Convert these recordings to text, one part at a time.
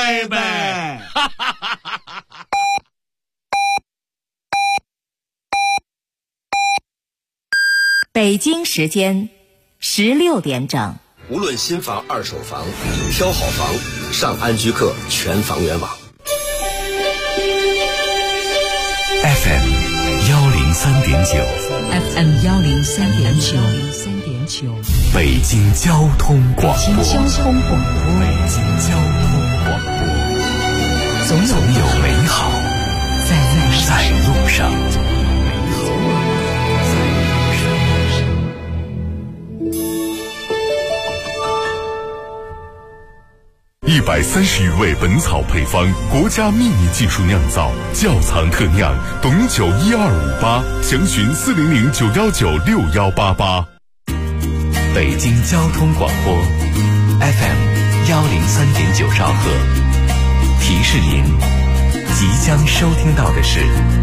baby。 北京时间16点整。 无论新房、二手房，挑好房，上安居客全房源网。 FM 103.9，FM 103.9， 北京交通广播， 北京交通广播， 总有美好在路上。130余味本草配方，国家秘密技术酿造，窖藏特酿，董酒1258，详询400-919-6188。北京交通广播 FM 103.9兆赫，提示您即将收听到的是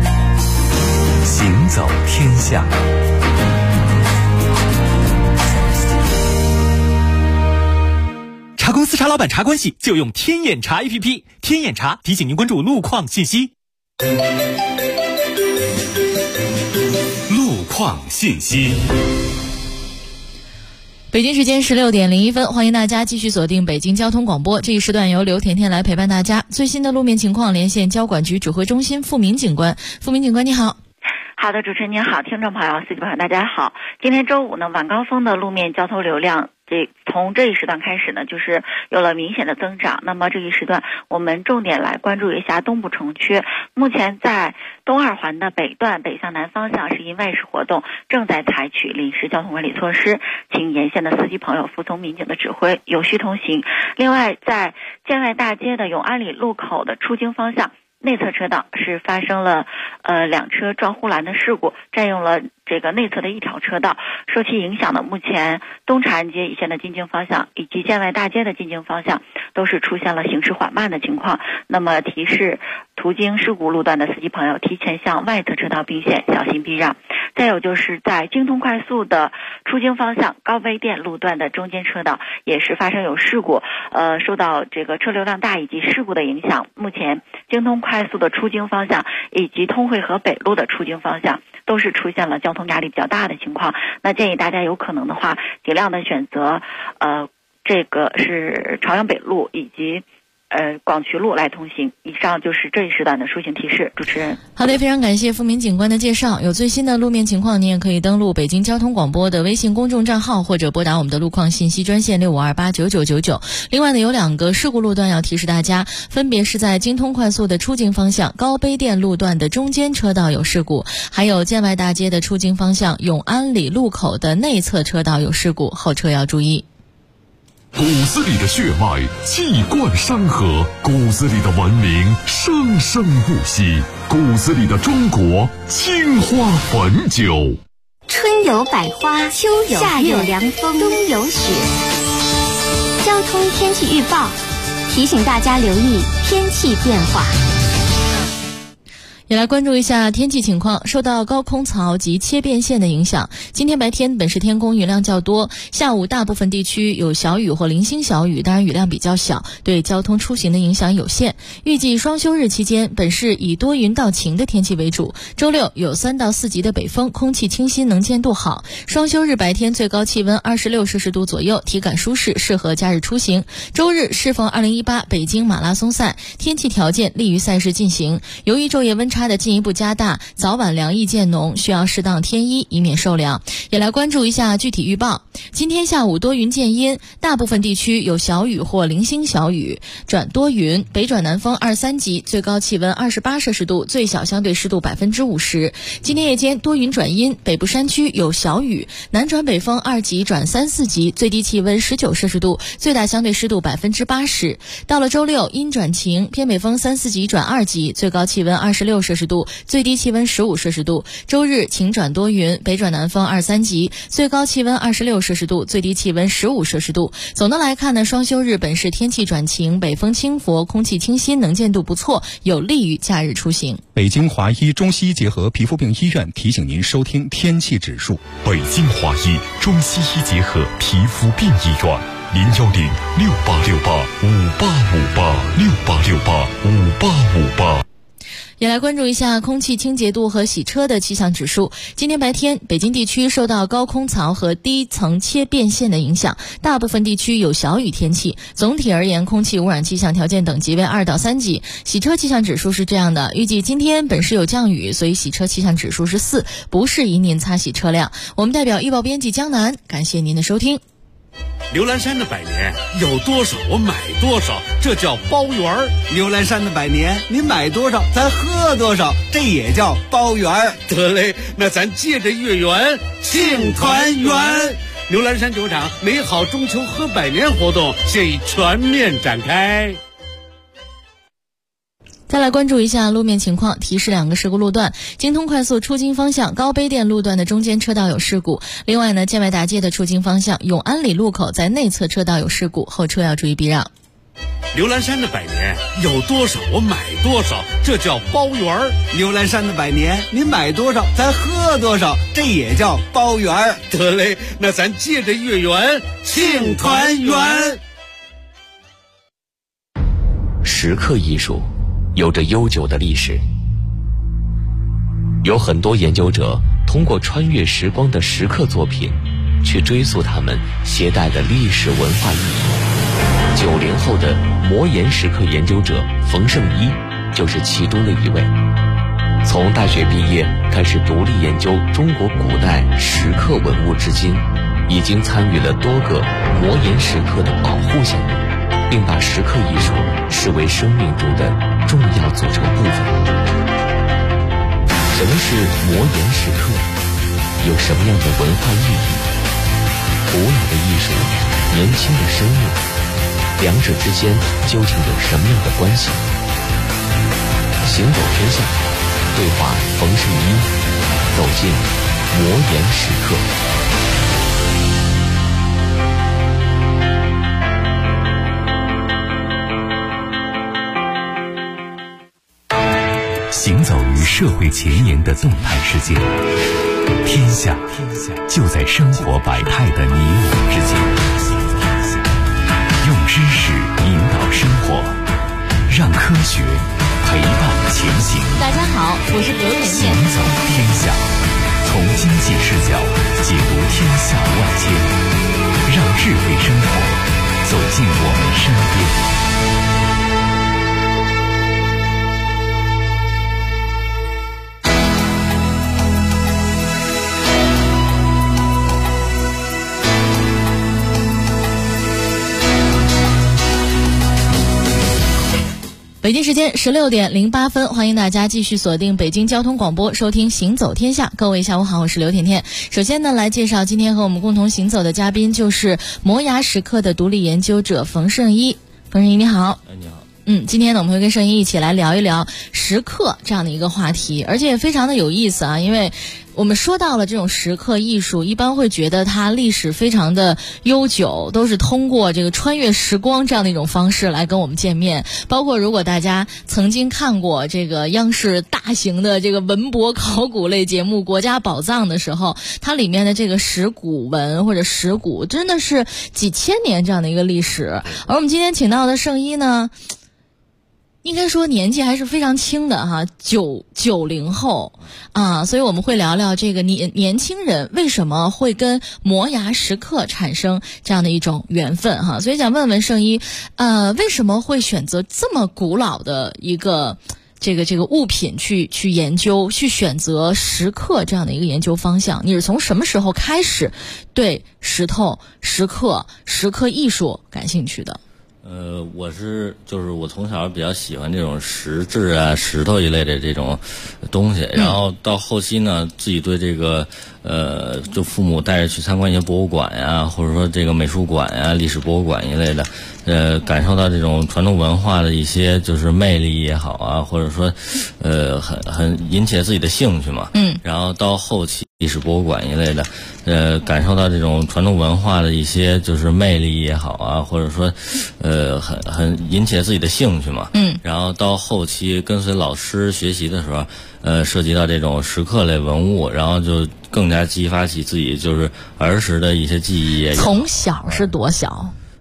行走天下。 茶公司茶老板茶关系就用天眼查 APP， 天眼查提醒您关注路况信息。 路况信息。 北京时间16点01分，欢迎大家继续锁定北京交通广播，这一时段由刘甜甜来陪伴大家。最新的路面情况连线交管局指挥中心付明警官。付明警官你好。 好的，主持人您好，听众朋友、司机朋友大家好。今天周五呢，晚高峰的路面交通流量从这一时段开始呢，就是有了明显的增长。那么这一时段我们重点来关注一下东部城区。目前在东二环的北段北向南方向是因外事活动，正在采取临时交通管理措施，请沿线的司机朋友服从民警的指挥，有序通行。另外，在建外大街的永安里路口的出京方向内侧车道是发生了两车撞护栏的事故，占用了这个内侧的一条车道。受其影响呢，目前东长安街一线的进京方向以及建外大街的进京方向都是出现了行驶缓慢的情况。那么提示途经事故路段的司机朋友提前向外侧车道并线，小心避让。再有就是在京通快速的出京方向高碑店路段的中间车道也是发生有事故，受到这个车流量大以及事故的影响，目前京通快速的出京方向以及通惠河北路的出京方向都是出现了交通压力比较大的情况。那建议大家有可能的话，尽量的选择这个是朝阳北路以及广渠路来通行。以上就是这一时段的出行提示。主持人， 好的，非常感谢付明警官的介绍。有最新的路面情况，您也可以登录北京交通广播的微信公众账号，或者拨打我们的路况信息专线65289999。另外呢，有两个事故路段要提示大家，分别是在京通快速的出京方向高碑店路段的中间车道有事故，还有建外大街的出京方向永安里路口的内侧车道有事故，后车要注意。 骨子里的血脉气贯山河，骨子里的文明生生不息，骨子里的中国青花汾酒。 春有百花，秋有夏有凉风，冬有雪。交通天气预报提醒大家留意天气变化。 也来关注一下天气情况。受到高空槽及切变线的影响，今天白天本市天空云量较多，下午大部分地区有小雨或零星小雨，当然雨量比较小，对交通出行的影响有限。预计双休日期间，本市以多云到晴的天气为主。周六有3到4级的北风，空气清新，能见度好。双休日白天最高气温26摄氏度左右，体感舒适，适合假日出行。周日适逢2018北京马拉松赛，天气条件利于赛事进行。由于昼夜温差的进一步加大，早晚凉意渐浓，需要适当添衣，以免受凉。也来关注一下具体预报。今天下午多云见阴，大部分地区有小雨或零星小雨，转多云，北转南风2、3级，最高气温28摄氏度，最小相对湿度50%。今天夜间多云转阴，北部山区有小雨，南转北风2级转3、4级，最低气温19摄氏度，最大相对湿度80%。到了周六阴转晴，偏北风3、4级转2级，最高气温26摄氏度，最低气温15摄氏度。周日晴转多云，北转南风2、3级，最高气温26摄氏度，最低气温15摄氏度。总的来看呢，双休日本市天气转晴，北风轻拂，空气清新，能见度不错，有利于假日出行。 北京华医中西医结合皮肤病医院提醒您收听天气指数。 北京华医中西医结合皮肤病医院 ，0868585858，6868585858。 也来关注一下空气清洁度和洗车的气象指数。今天白天，北京地区受到高空槽和低层切变线的影响，大部分地区有小雨天气。总体而言，空气污染气象条件等级为2到3级。洗车气象指数是这样的，预计今天本市有降雨，所以洗车气象指数是4，不适宜您擦洗车辆。我们代表预报编辑江南，感谢您的收听。 刘兰山的百年有多少我买多少，这叫包圆儿。 刘兰山的百年你买多少咱喝多少，这也叫包圆儿。 得嘞，那咱借着月圆庆团圆。刘兰山酒厂美好中秋喝百年活动现已全面展开。 再来关注一下路面情况，提示2个事故路段：京通快速出京方向高碑店路段的中间车道有事故。另外呢，建外大街的出京方向永安里路口在内侧车道有事故，后车要注意避让。 刘兰山的百年有多少我买多少，这叫包圆儿。 刘兰山的百年你买多少咱喝多少，这也叫包圆儿。 得嘞，那咱借着月圆庆团圆。 石刻艺术有着悠久的历史，有很多研究者通过穿越时光的石刻作品去追溯他们携带的历史文化意义。90后的魔岩石刻研究者冯胜一就是其中的一位。从大学毕业开始独立研究中国古代石刻文物至今，已经参与了多个魔岩石刻的保护项目，并把石刻艺术视为生命中的重要组成部分。什么是魔岩石刻？有什么样的文化意义？古老的艺术，年轻的生命，两者之间究竟有什么样的关系？行走天下，对话冯胜一，走进魔岩石刻。 行走于社会前沿的动态世界，天下就在生活百态的你我之间。用知识引导生活，让科学陪伴前行。 大家好，我是葛美行走天下，从经济视角解读天下万千，让智慧生活走进我们身边。 北京时间16点08分，欢迎大家继续锁定北京交通广播，收听行走天下。各位下午好，我是刘甜甜。首先呢，来介绍今天和我们共同行走的嘉宾，就是摩崖石刻的独立研究者冯胜一。冯胜一你好。 你好。 今天呢，我们会跟胜一一起来聊一聊石刻这样的一个话题，而且也非常的有意思啊，因为我们说到了这种石刻艺术，一般会觉得它历史非常的悠久，都是通过这个穿越时光这样的一种方式来跟我们见面。包括如果大家曾经看过这个央视大型的这个文博考古类节目《国家宝藏》的时候，它里面的这个石鼓文或者石鼓真的是几千年这样的一个历史。而我们今天请到的胜一呢，应该说年纪还是非常轻的哈，90后啊，所以我们会聊聊这个年轻人为什么会跟摩崖石刻产生这样的一种缘分哈，所以想问问胜一，为什么会选择这么古老的一个这个物品去研究，去选择石刻这样的一个研究方向？你是从什么时候开始对石头、石刻艺术感兴趣的？ 我从小比较喜欢这种石质啊、石头一类的这种东西，然后到后期呢，自己对这个就父母带着去参观一些博物馆呀，或者说这个美术馆呀、历史博物馆一类的，感受到这种传统文化的一些就是魅力也好啊，或者说很引起了自己的兴趣嘛。然后到后期历史博物馆一类的，感受到这种传统文化的一些就是魅力也好啊，或者说很引起了自己的兴趣嘛。然后到后期跟随老师学习的时候，涉及到这种石刻类文物，然后就更加激发起自己就是儿时的一些记忆。 从小是多小？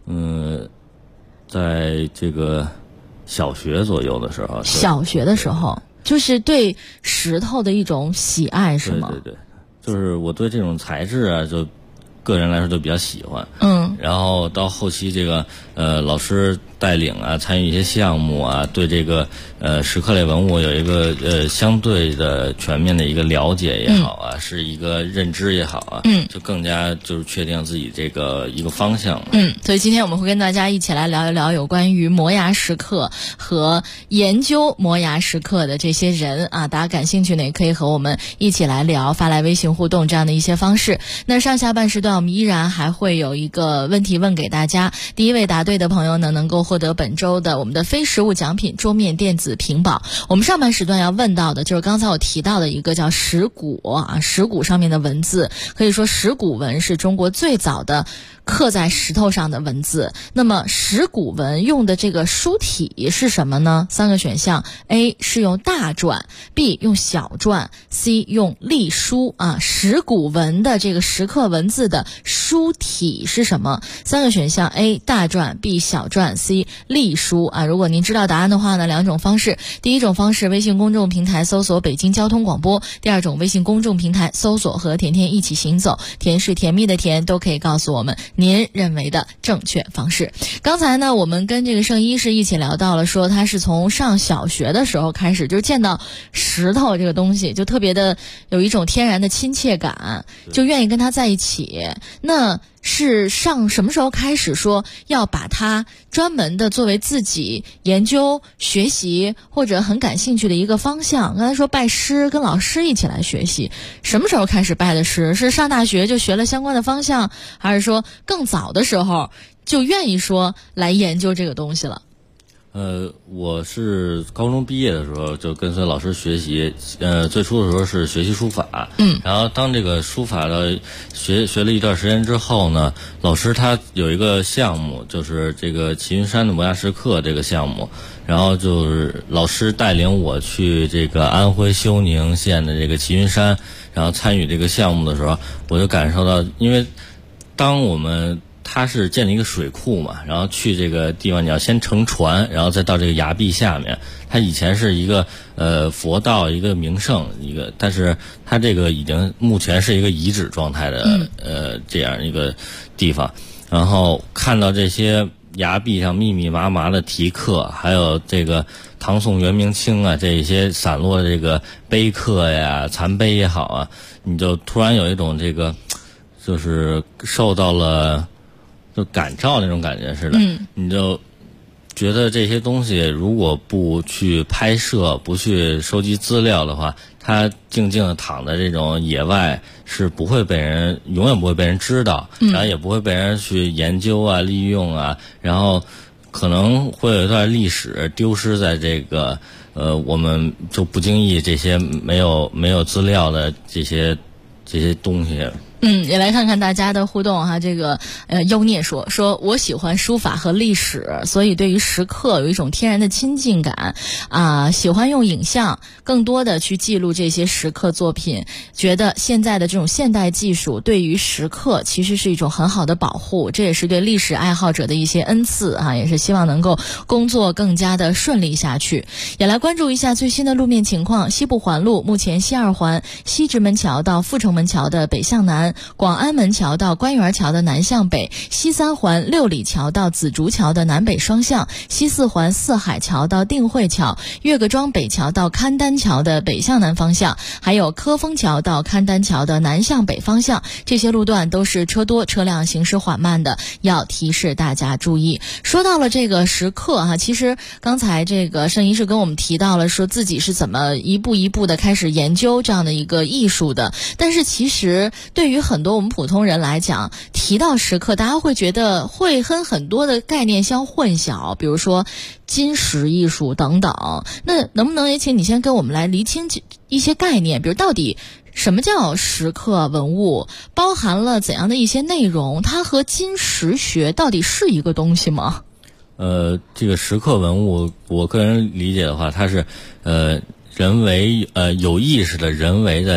在这个小学左右的时候。 小学的时候，就是对石头的一种喜爱，是吗？ 对，就是我对这种材质啊，就个人来说就比较喜欢。然后到后期这个老师带领啊，参与一些项目啊，对这个石刻类文物有一个相对的全面的一个了解也好啊，是一个认知也好啊，就更加就是确定自己这个一个方向。 所以今天我们会跟大家一起来聊一聊有关于摩崖石刻和研究摩崖石刻的这些人啊，大家感兴趣呢也可以和我们一起来聊，发来微信互动这样的一些方式。那上下半时段我们依然还会有一个问题问给大家，第一位答对的朋友呢能够获得本周的我们的非实物奖品桌面电子屏保。我们上半时段要问到的就是刚才我提到的一个叫石鼓啊，石鼓上面的文字，可以说石鼓文是中国最早的刻在石头上的文字。那么石鼓文用的这个书体是什么呢？3个选项 A 是用大篆， B 用小篆， C 用隶书啊。石鼓文的这个石刻文字的书体是什么？3个选项 A 大篆， B 小篆， C 隶书啊。如果您知道答案的话呢，2种方式，第一种方式微信公众平台搜索北京交通广播，第二种微信公众平台搜索和甜甜一起行走，甜是甜蜜的甜，都可以告诉我们您认为的正确方式。刚才呢我们跟这个圣医师一起聊到了，说他是从上小学的时候开始就见到石头这个东西就特别的有一种天然的亲切感，就愿意跟他在一起。那是上什么时候开始说要把它专门的作为自己研究学习或者很感兴趣的一个方向？刚才说拜师，跟老师一起来学习，什么时候开始拜的师？是上大学就学了相关的方向，还是说更早的时候就愿意说来研究这个东西了？ 我是高中毕业的时候就跟随老师学习，最初的时候是学习书法，然后当这个书法的学了一段时间之后呢，老师他有一个项目，就是这个齐云山的摩崖石刻这个项目，然后就是老师带领我去这个安徽休宁县的这个齐云山，然后参与这个项目的时候，我就感受到，因为当我们它是建了一个水库嘛，然后去这个地方你要先乘船，然后再到这个崖壁下面。它以前是一个佛道，一个名胜，一个，但是它这个已经目前是一个遗址状态的这样一个地方。然后看到这些崖壁上密密麻麻的题刻，还有这个唐宋元明清啊这些散落的这个碑刻呀、残碑也好啊，你就突然有一种这个就是受到了就感召那种感觉似的，你就觉得这些东西如果不去拍摄，不去收集资料的话，它静静的躺在这种野外是不会被人，永远不会被人知道，然后也不会被人去研究啊、利用啊，然后可能会有一段历史丢失在这个我们就不经意这些没有资料的这些东西。 也来看看大家的互动哈。这个妖孽说我喜欢书法和历史，所以对于石刻有一种天然的亲近感啊，喜欢用影像更多的去记录这些石刻作品，觉得现在的这种现代技术对于石刻其实是一种很好的保护，这也是对历史爱好者的一些恩赐啊，也是希望能够工作更加的顺利下去。也来关注一下最新的路面情况。西部环路目前西二环西直门桥到阜成门桥的北向南，广安门桥到官园桥的南向北，西三环六里桥到紫竹桥的南北双向，西四环四海桥到定慧桥，岳各庄北桥到勘丹桥的北向南方向，还有科丰桥到勘丹桥的南向北方向，这些路段都是车多车辆行驶缓慢的，要提示大家注意。说到了这个石刻哈，其实刚才这个圣医师跟我们提到了说自己是怎么一步一步的开始研究这样的一个艺术的，但是其实对于很多我们普通人来讲，提到石刻大家会觉得会跟很多的概念相混淆，比如说金石艺术等等。那能不能也请你先跟我们来厘清一些概念，比如到底什么叫石刻文物，包含了怎样的一些内容，它和金石学到底是一个东西吗？ 这个石刻文物我个人理解的话，它是人为有意识的人为的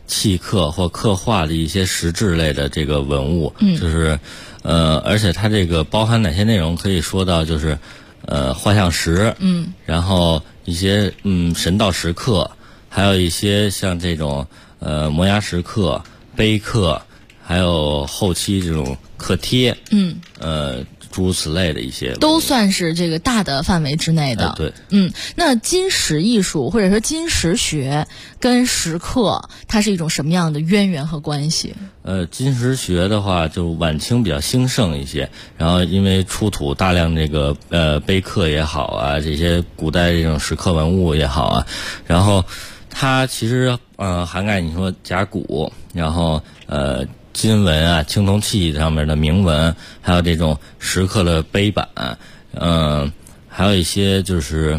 契刻或刻画的一些石质类的这个文物，就是而且它这个包含哪些内容可以说到就是画像石，然后一些神道石刻，还有一些像这种摩崖石刻、碑刻，还有后期这种刻贴，诸如此类的一些都算是这个大的范围之内的。 对， 那金石艺术或者说金石学跟石刻，它是一种什么样的渊源和关系？ 金石学的话，就晚清比较兴盛一些，然后因为出土大量这个碑刻也好啊，这些古代这种石刻文物也好啊，然后它其实涵盖你说甲骨，然后金文啊、青铜器上面的铭文，还有这种石刻的碑版，还有一些就是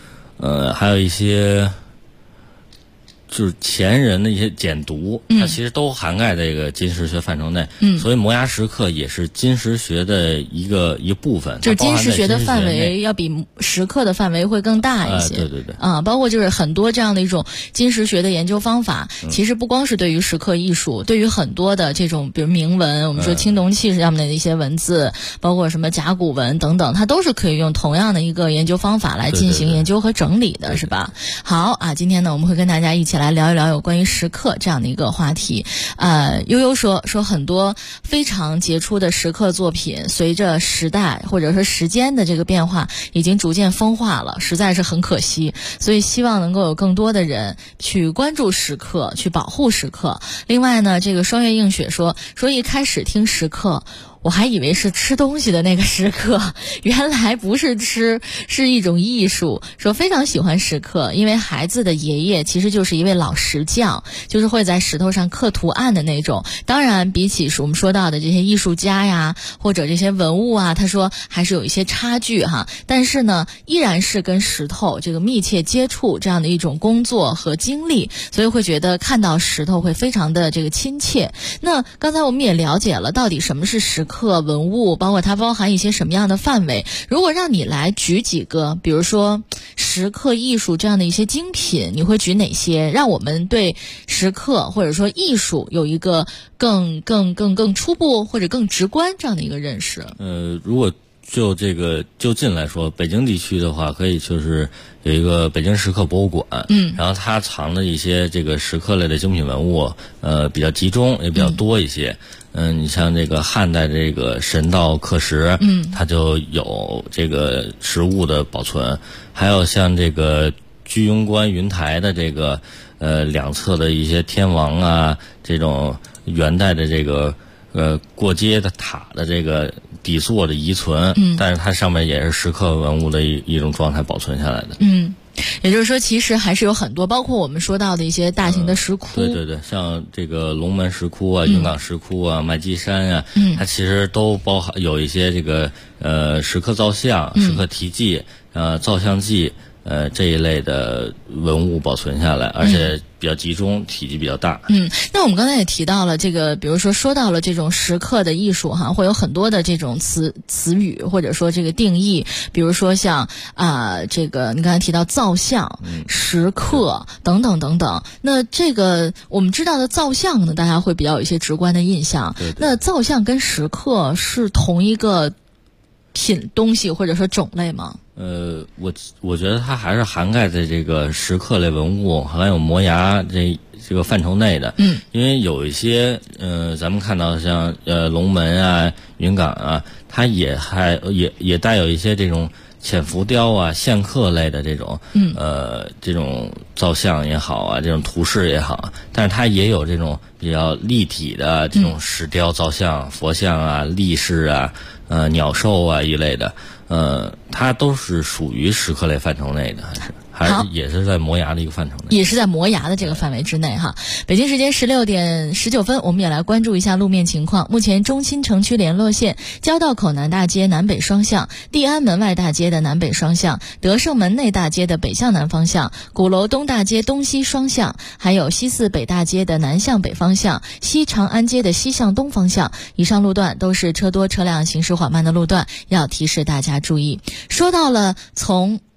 就是前人的一些简读，它其实都涵盖这个金石学范畴内。所以摩崖石刻也是金石学的一部分。 就是金石学的范围要比石刻的范围会更大一些。 对。 包括就是很多这样的一种金石学的研究方法，其实不光是对于石刻艺术，对于很多的这种比如铭文，我们说青铜器上面的一些文字，包括什么甲骨文等等，它都是可以用同样的一个研究方法来进行研究和整理的，是吧？好啊，今天呢我们会跟大家一起来聊一聊有关于石刻这样的一个话题。悠悠说很多非常杰出的石刻作品，随着时代或者说时间的这个变化，已经逐渐风化了，实在是很可惜。所以希望能够有更多的人去关注石刻，去保护石刻。另外呢，这个双月映雪说一开始听石刻，我还以为是吃东西的那个石刻，原来不是吃，是一种艺术。说非常喜欢石刻，因为孩子的爷爷其实就是一位老石匠，就是会在石头上刻图案的那种。当然比起我们说到的这些艺术家呀，或者这些文物啊，他说还是有一些差距哈。但是呢，依然是跟石头这个密切接触这样的一种工作和经历，所以会觉得看到石头会非常的这个亲切。那刚才我们也了解了到底什么是石刻文物，包括它包含一些什么样的范围。如果让你来举几个，比如说石刻艺术这样的一些精品，你会举哪些，让我们对石刻或者说艺术有一个更初步或者更直观这样的一个认识？ 如果就这个就近来说，北京地区的话，可以就是有一个北京石刻博物馆，然后它藏的一些这个石刻类的精品文物，比较集中，也比较多一些。你像这个汉代这个神道刻石，它就有这个实物的保存，还有像这个居庸关云台的这个两侧的一些天王啊，这种元代的这个过街的塔的这个底座的遗存，但是它上面也是石刻文物的一种状态保存下来的。 也就是说其实还是有很多，包括我们说到的一些大型的石窟。 对，像这个龙门石窟啊、云冈石窟啊、麦积山啊，它其实都包含有一些这个石刻造像、石刻题记、造像记这一类的文物保存下来，而且比较集中，体积比较大。 那我们刚才也提到了这个，比如说到了这种石刻的艺术哈，会有很多的这种词语或者说这个定义，比如说像这个你刚才提到造像、石刻等等等等。那这个我们知道的造像呢，大家会比较有一些直观的印象。 对。 那造像跟石刻是同一个东西或者说种类吗？ 我觉得它还是涵盖在这个石刻类文物还有摩崖这个范畴内的。因为有一些咱们看到像龙门啊、云冈啊，它也带有一些这种浅浮雕啊、线刻类的这种这种造像也好啊，这种图式也好，但是它也有这种比较立体的这种石雕造像、佛像啊、力士啊、鸟兽啊一类的。它都是属于石刻类范畴内的，还是也是在摩崖的一个范畴内， 也是在摩崖的这个范围之内哈。北京时间16点19分，我们也来关注一下路面情况。目前中心城区联络线交道口南大街南北双向、地安门外大街的南北双向、德胜门内大街的北向南方向、鼓楼东大街东西双向，还有西四北大街的南向北方向、西长安街的西向东方向，以上路段都是车多车辆行驶缓慢的路段，要提示大家注意。说到了从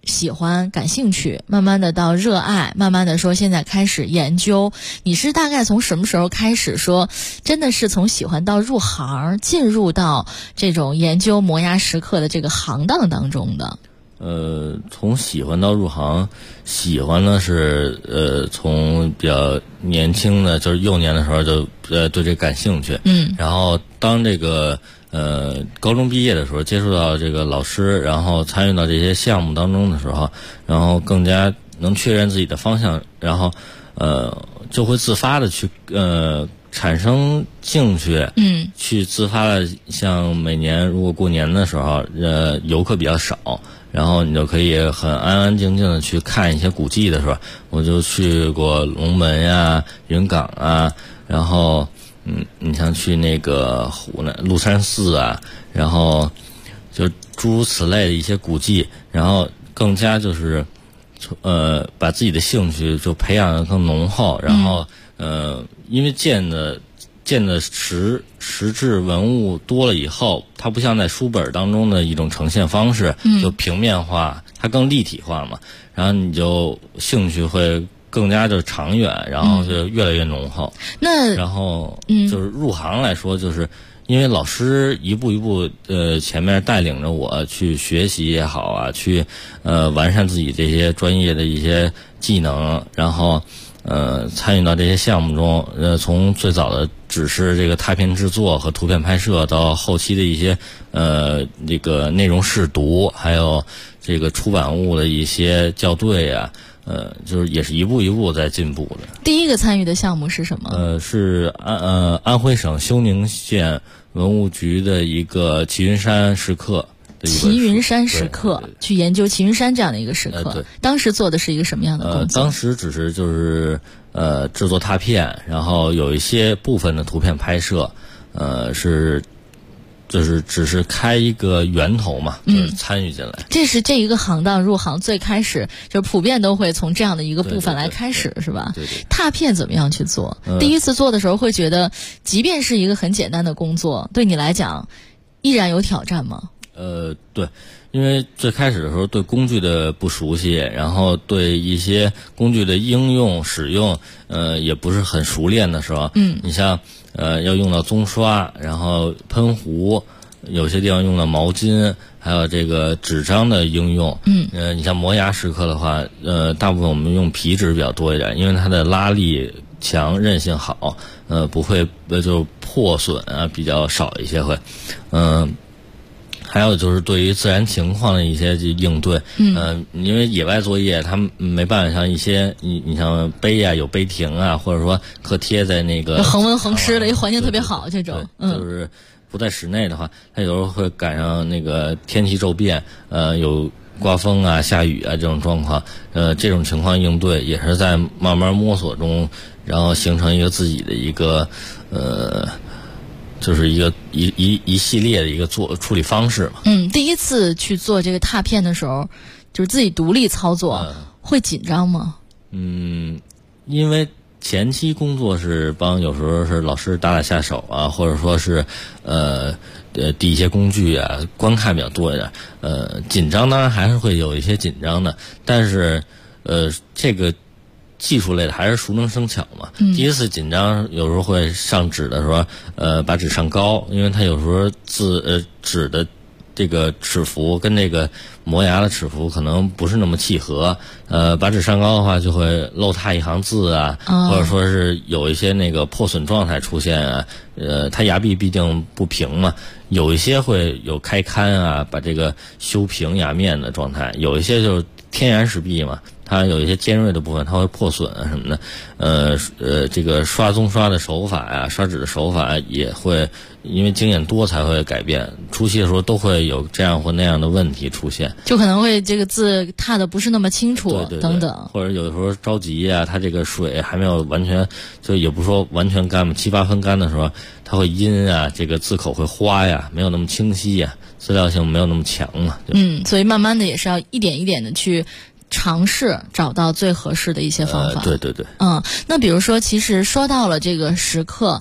喜欢感兴趣，慢慢的到热爱，慢慢的说现在开始研究。你是大概从什么时候开始说真的是从喜欢到入行，进入到这种研究磨牙石刻的这个行当当中的？ 从喜欢到入行，喜欢呢是从比较年轻的就是幼年的时候就对这感兴趣，然后当这个高中毕业的时候接触到这个老师，然后参与到这些项目当中的时候，然后更加能确认自己的方向，然后就会自发的去产生兴趣，去自发的，像每年如果过年的时候，游客比较少，然后你就可以很安安静静的去看一些古迹的时候，我就去过龙门呀、云冈啊，然后你像去那个湖南鹿山寺啊，然后就诸如此类的一些古迹，然后更加就是把自己的兴趣就培养得更浓厚，然后因为见的实质文物多了以后，它不像在书本当中的一种呈现方式，就平面化，它更立体化嘛，然后你就兴趣会更加的长远，然后就越来越浓厚。然后就是入行来说，就是因为老师一步一步前面带领着我去学习也好啊，去完善自己这些专业的一些技能，然后参与到这些项目中，从最早的只是这个拓片制作和图片拍摄，到后期的一些这个内容试读，还有这个出版物的一些校对啊，就是也是一步一步在进步的。 第一个参与的项目是什么？ 是安徽省休宁县文物局的一个齐云山石刻。 齐云山石刻，去研究齐云山这样的一个石刻，当时做的是一个什么样的工作？ 当时只是就是制作拓片，然后有一些部分的图片拍摄，就是只是开一个源头嘛，就是参与进来。 这是这一个行当入行最开始就是普遍都会从这样的一个部分来开始，是吧？ 对。 拓片怎么样去做？第一次做的时候会觉得，即便是一个很简单的工作，对你来讲依然有挑战吗？ 对，因为最开始的时候对工具的不熟悉，然后对一些工具的应用使用，也不是很熟练的时候，你像要用到棕刷，然后喷壶，有些地方用到毛巾，还有这个纸张的应用，你像磨牙石刻的话，大部分我们用皮纸比较多一点，因为它的拉力强，韧性好，不会就破损啊比较少一些会，还有就是对于自然情况的一些应对，因为野外作业它没办法像一些你像碑啊有碑亭啊，或者说刻贴在那个恒温恒湿的一环境特别好，这种就是不在室内的话，它有时候会赶上那个天气骤变，有刮风啊下雨啊这种状况，这种情况应对也是在慢慢摸索中，然后形成一个自己的一个就是一系列的一个处理方式嘛。 第一次去做这个拓片的时候，就是自己独立操作，会紧张吗？ 因为前期工作是有时候是老师打下手啊，或者说是递一些工具啊，观看比较多一点。紧张当然还是会有一些紧张的，但是这个技术类的还是熟能生巧嘛。第一次紧张有时候会上纸的时候，把纸上高，因为它有时候纸的这个尺幅跟这个磨牙的尺幅可能不是那么契合，把纸上高的话就会漏踏一行字啊，或者说是有一些那个破损状态出现啊，它牙壁毕竟不平嘛，有一些会有开勘啊，把这个修平牙面的状态，有一些就是天然石壁嘛，它有一些尖锐的部分它会破损啊什么的，这个刷棕刷的手法呀，刷纸的手法也会因为经验多才会改变，初期的时候都会有这样或那样的问题出现， 就可能会这个字踏的不是那么清楚， 对等等， 或者有时候着急啊，它这个水还没有完全，就也不是说完全干嘛，7、8分干的时候，它会阴啊，这个字口会花呀，没有那么清晰呀，资料性没有那么强嘛。 所以慢慢的也是要一点一点的去尝试找到最合适的一些方法。 对。 那比如说，其实说到了这个石刻，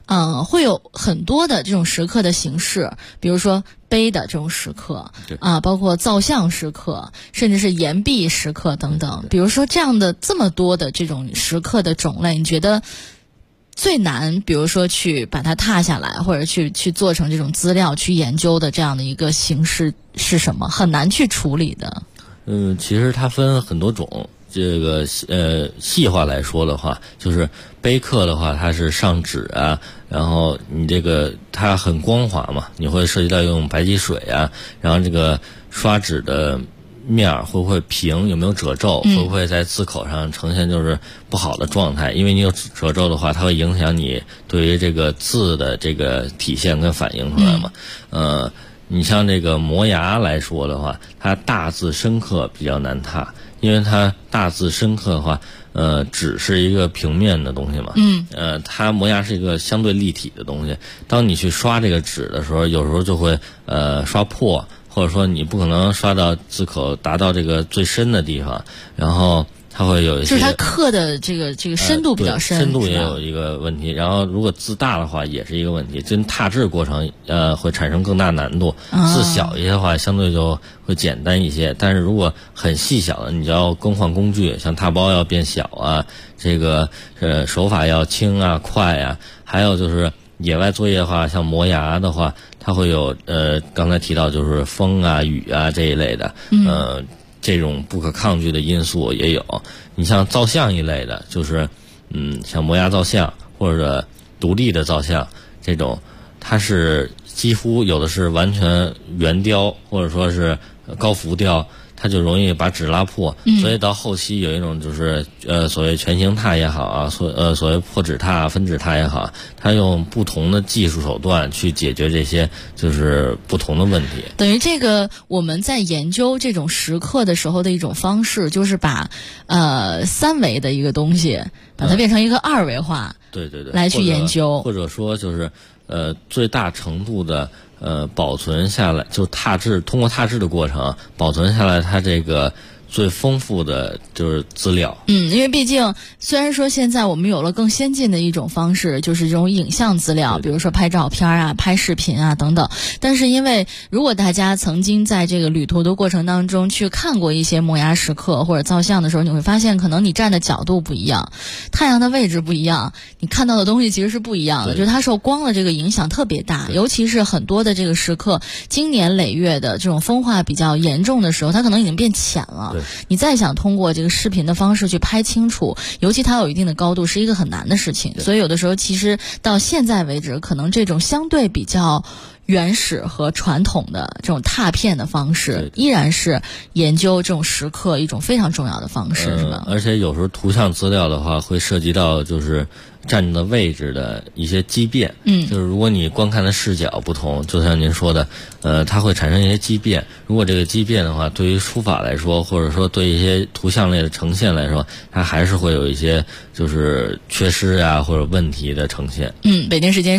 会有很多的这种石刻的形式，比如说碑的这种石刻啊，包括造像石刻，甚至是岩壁石刻等等。比如说这样的这么多的这种石刻的种类，你觉得最难，比如说去把它踏下来，或者去做成这种资料去研究的这样的一个形式是什么？很难去处理的。 其实它分很多种。这个细化来说的话，就是碑刻的话，它是上纸啊，然后你这个它很光滑嘛，你会涉及到用白基水啊，然后这个刷纸的面会不会平，有没有褶皱，会不会在字口上呈现就是不好的状态，因为你有褶皱的话，它会影响你对于这个字的这个体现跟反映出来嘛。你像这个磨牙来说的话，它大字深刻比较难踏，因为它大字深刻的话，纸是一个平面的东西嘛，它磨牙是一个相对立体的东西。当你去刷这个纸的时候，有时候就会刷破，或者说你不可能刷到字口达到这个最深的地方，然后它会有一些， 就是它刻的这个深度比较深， 深度也有一个问题。然后如果字大的话也是一个问题，真踏制过程会产生更大难度。字小一些的话相对就会简单一些，但是如果很细小的，你就要更换工具，像踏包要变小啊，这个手法要轻啊快啊，还有就是野外作业的话，像磨牙的话，它会有刚才提到就是风啊雨啊这一类的，这种不可抗拒的因素也有。你像造像一类的，就是像磨牙造像或者独立的造像这种，它是几乎有的是完全圆雕，或者说是高浮雕，它就容易把纸拉破，所以到后期有一种就是所谓全形拓也好啊，所谓破纸拓、分纸拓也好，它用不同的技术手段去解决这些就是不同的问题。 等于这个我们在研究这种石刻的时候的一种方式，就是把三维的一个东西把它变成一个二维化， 对对对， 来去研究， 或者说就是最大程度的保存下来，就通过拓制的过程保存下来它这个最丰富的就是资料。 因为毕竟虽然说现在我们有了更先进的一种方式，就是这种影像资料，比如说拍照片啊、拍视频啊等等，但是因为如果大家曾经在这个旅途的过程当中去看过一些磨牙石刻或者造像的时候，你会发现可能你站的角度不一样，太阳的位置不一样，你看到的东西其实是不一样的，就是它受光的这个影响特别大，尤其是很多的这个石刻经年累月的这种风化比较严重的时候，它可能已经变浅了，你再想通过这个视频的方式去拍清楚，尤其它有一定的高度，是一个很难的事情。所以有的时候其实到现在为止，可能这种相对比较原始和传统的这种拓片的方式，依然是研究这种石刻一种非常重要的方式，是吧？ 而且有时候图像资料的话，会涉及到就是站的位置的一些畸变，就是如果你观看的视角不同，就像您说的，它会产生一些畸变。如果这个畸变的话，对于书法来说，或者说对一些图像类的呈现来说，它还是会有一些就是缺失啊或者问题的呈现。 北京时间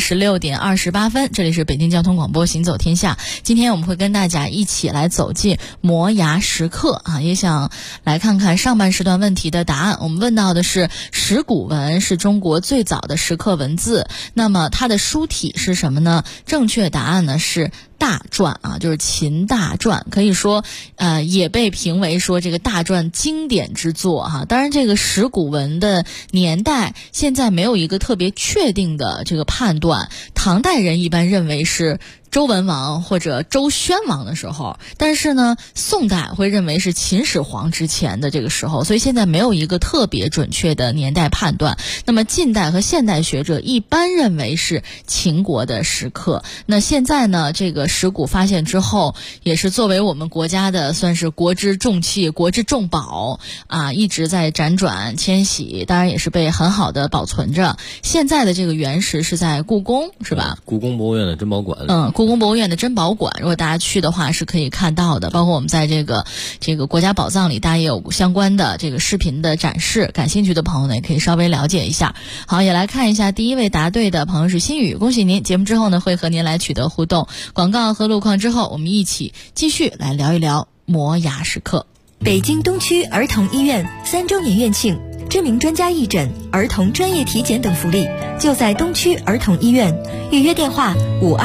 16:28，这里是北京交通广播行走天下。今天我们会跟大家一起来走进磨牙石刻啊，也想来看看上半时段问题的答案。我们问到的是石鼓文是中国最早的石刻文字，那么它的书体是什么呢？正确答案呢是大篆啊，就是秦大篆，可以说也被评为说这个大篆经典之作哈。当然这个石鼓文的年代现在没有一个特别确定的这个判断，唐代人一般认为是周文王或者周宣王的时候，但是呢宋代会认为是秦始皇之前的这个时候，所以现在没有一个特别准确的年代判断。那么近代和现代学者一般认为是秦国的石刻。那现在呢这个石鼓发现之后，也是作为我们国家的算是国之重器、国之重宝啊，一直在辗转迁徙，当然也是被很好的保存着。现在的这个原石是在故宫，是吧？ 故宫博物院的珍宝馆。 故宫博物院的珍宝馆，如果大家去的话是可以看到的，包括我们在这个国家宝藏里，大家也有相关的这个视频的展示，感兴趣的朋友呢也可以稍微了解一下。好，也来看一下第一位答对的朋友是心宇，恭喜您！节目之后呢会和您来取得互动。广告和路况之后，我们一起继续来聊一聊磨牙石刻。 北京东区儿童医院3周年院庆， 知名专家义诊、儿童专业体检等福利，就在东区儿童医院。预约电话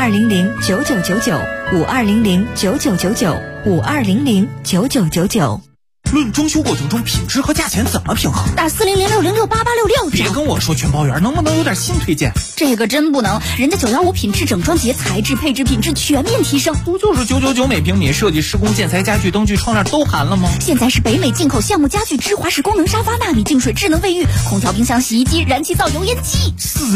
52009999，52009999，52009999。 论装修过程中品质和价钱怎么平衡？ 打4006068866。 别跟我说全包圆，能不能有点新推荐？ 这个真不能，人家915品质整装节材质配置品质全面提升。 不就是999每平米，设计施工建材家具灯具窗帘都含了吗？ 现在是北美进口橡木家具、芝华士功能沙发、纳米净水智能卫浴、空调、冰箱、洗衣机、燃气灶、油烟机。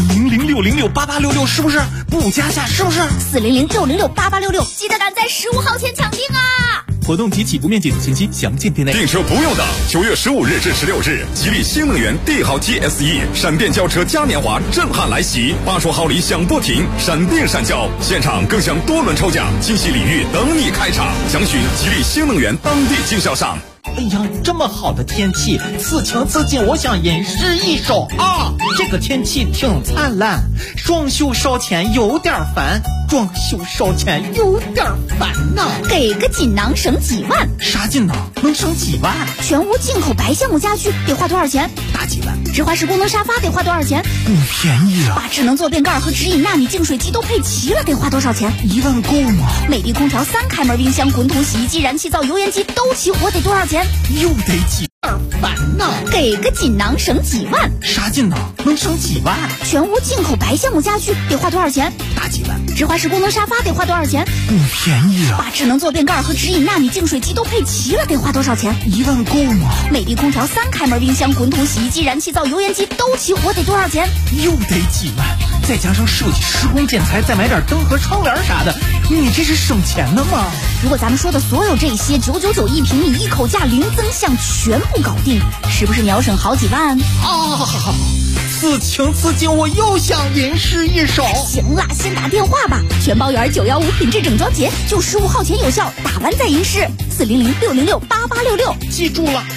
4006068866是不是？不加价是不是 ？4006068866，记得赶在15号前抢订啊！ 活动及起步面积等信息详见店内。 订车不用等，9月15日至16日，吉利新能源帝豪 GSE 闪电轿车嘉年华震撼来袭，80毫里响不停，闪电闪交，现场更享多轮抽奖，惊喜礼遇等你开场，详询吉利新能源当地经销商。 哎呀，这么好的天气，此情此景，我想吟诗一首啊！这个天气挺灿烂，装修烧钱有点烦，装修烧钱有点烦呐。 给个锦囊省几万？ 啥锦囊？能省几万？ 全屋进口白橡木家具得花多少钱？ 大几万。 芝华士功能沙发得花多少钱？ 不便宜啊。 把智能坐便盖和直饮纳米净水机都配齐了，得花多少钱 ？1万够吗？ 美的空调、3开门冰箱、滚筒洗衣机、燃气灶、油烟机都齐活，得多少钱？ 又得几烦呐！ 给个锦囊省几万？ 啥锦囊？能省几万？ 全屋进口白橡木家具得花多少钱？ 大几万。 芝华士功能沙发得花多少钱？ 不便宜啊。 把智能坐便盖和直饮纳米净水机都配齐了，得花多少钱 ？1万够吗？ 美的空调、3开门冰箱、滚筒洗衣机、燃气灶、油烟机都齐活，得多少钱？ 又得几万。再加上设计施工建材，再买点灯和窗帘啥的，你这是省钱的吗？ 如果咱们说的所有这些999一平米，一口价零增项全部搞定，是不是秒省好几万啊？此情此景，我又想吟诗一首。 行了，先打电话吧，全包圆915品质整装节就15号前有效，打完再吟诗。4006068866， 记住了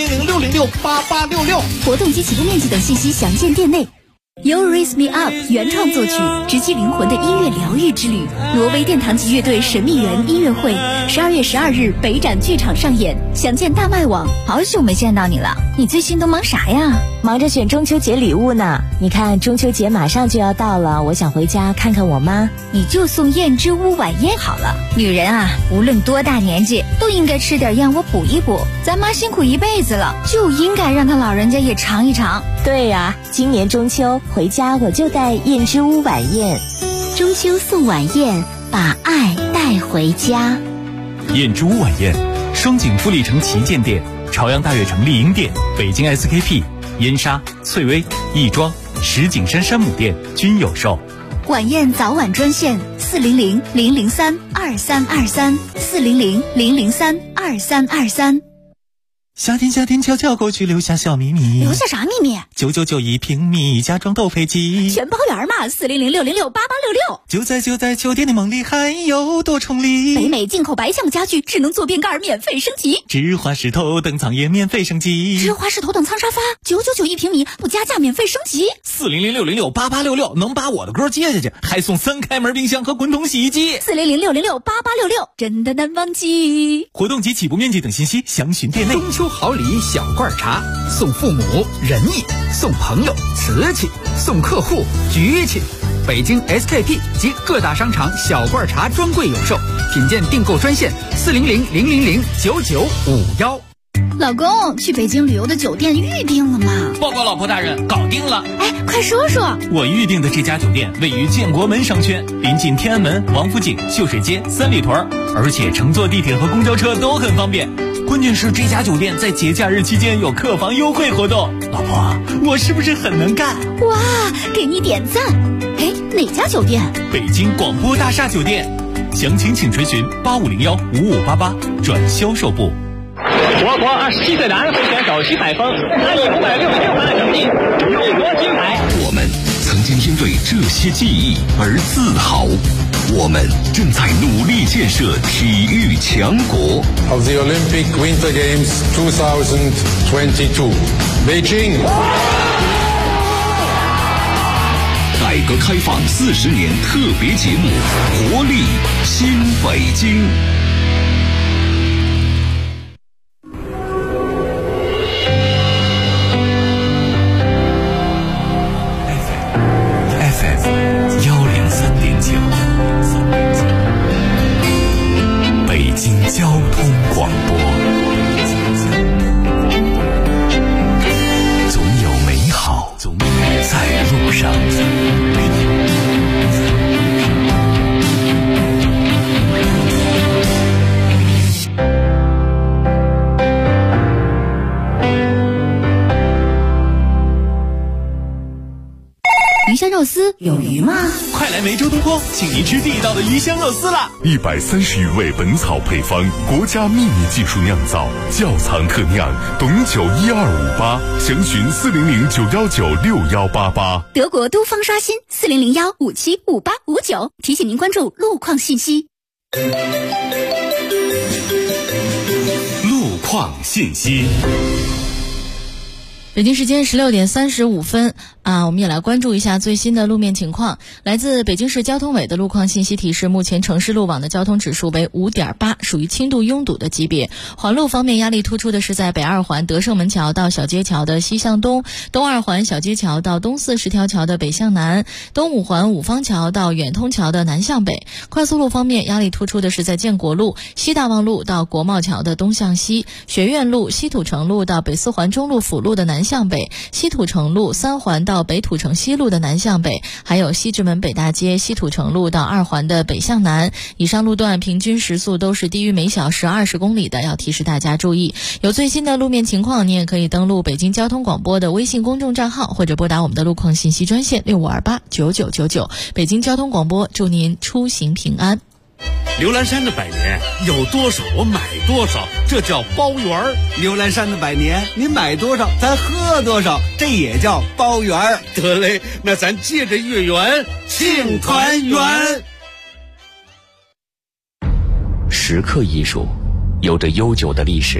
，4006068866。 活动及起步面积等信息详见店内。You Raise Me Up 原创作曲，直击灵魂的音乐疗愈之旅。挪威殿堂级乐队神秘园音乐会，12月12日北展剧场上演，详见大麦网。好久没见到你了，你最近都忙啥呀？ 忙着选中秋节礼物呢。你看中秋节马上就要到了，我想回家看看我妈。 你就送燕之屋晚宴好了。女人啊，无论多大年纪，都应该吃点燕窝补一补。咱妈辛苦一辈子了，就应该让她老人家也尝一尝。 对呀，今年中秋回家我就带燕之屋晚宴。 中秋送晚宴，把爱带回家。 燕之屋晚宴，双井富力城旗舰店、朝阳大悦城丽婴店、北京 SKP、燕莎、翠微、亦庄、石景山山姆店均有售。 晚宴早晚专线400-003-2323，400-003-2323。 夏天悄悄过去，留下小秘密。 留下啥秘密 ？999一平米，家装都配齐， 全包圆嘛！40006068866。 就在酒店的梦里，还有多重礼。 北美进口白橡木家具，智能坐便盖免费升级， 芝华士头等舱也免费升级， 芝华士头等舱沙发999一平米，不加价免费升级。 40006068866能把我的歌接下去，还送3开门冰箱和滚筒洗衣机。 40006068866，真的难忘记。 活动及起步面积等信息详询店内。 中秋好礼小罐茶，送父母仁义，送朋友瓷器，送客户局气。北京 SKP 及各大商场小罐茶专柜有售，品鉴订购专线400-000-9951。 老公，去北京旅游的酒店预定了吗？ 报告老婆大人，搞定了。 哎，快说说。 我预定的这家酒店位于建国门商圈，临近天安门、王府井、秀水街、三里屯，而且乘坐地铁和公交车都很方便。关键是这家酒店在节假日期间有客房优惠活动。老婆，我是不是很能干？ 哇，给你点赞。哎，哪家酒店？ 北京广播大厦酒店。详情请垂询8501-5588转销售部。 我国27岁男会选手徐采峰，他以566分的成绩勇夺金牌。 我们曾经因为这些记忆而自豪，我们正在努力建设体育强国。 Of the Olympic Winter Games 2022, Beijing。 改革开放40年特别节目，活力新北京。 羊香肉丝有鱼吗？ 快来梅州东坡，请您吃地道的鱼香肉丝啦 ！130余味本草配方，国家秘密技术酿造，窖藏特酿，董酒1258，详询400-919-6188。 德国都方刷新400-157-5859，提醒您关注路况信息。 路况信息。 北京时间16点35分我们也来关注一下最新的路面情况。来自北京市交通委的路况信息提示，目前城市路网的交通指数为 5.8， 属于轻度拥堵的级别。环路方面，压力突出的是在北二环德胜门桥到小街桥的西向东，东二环小街桥到东四十条桥的北向南，东五环五方桥到远通桥的南向北。快速路方面，压力突出的是在建国路西大望路到国贸桥的东向西，学院路西土城路到北四环中路辅路的南向北，西土城路3环到北土城西路的南向北，还有西直门北大街西土城路到2环的北向南。以上路段平均时速都是低于每小时20公里的，要提示大家注意。有最新的路面情况，你也可以登录北京交通广播的微信公众账号，或者拨打我们的路况信息专线65289999。北京交通广播，祝您出行平安。 刘兰山的百年有多少我买多少，这叫包圆儿。 刘兰山的百年你买多少咱喝多少，这也叫包圆儿。 得嘞，那咱借着月圆庆团圆。 石刻艺术有着悠久的历史，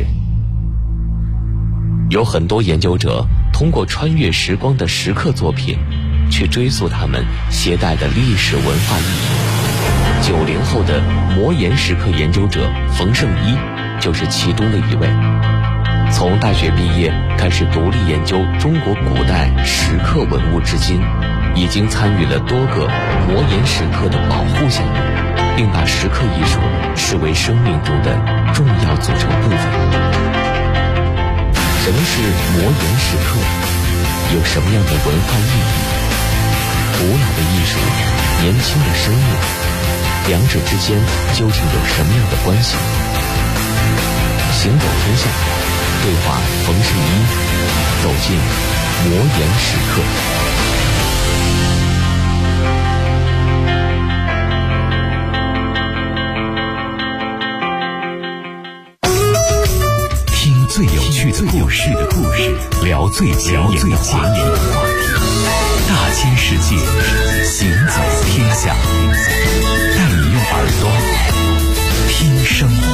有很多研究者通过穿越时光的石刻作品，去追溯他们携带的历史文化意义。90后的魔岩石刻研究者冯胜一就是其中的一位。从大学毕业开始独立研究中国古代石刻文物至今，已经参与了多个魔岩石刻的保护项目，并把石刻艺术视为生命中的重要组成部分。什么是魔岩石刻？有什么样的文化意义？古老的艺术，年轻的生命，两者之间究竟有什么样的关系？行走天下，对话冯胜一，走进魔岩石刻。 听最有趣的故事，聊最前沿的话题。大千世界，行走天下，带你用耳朵听生活。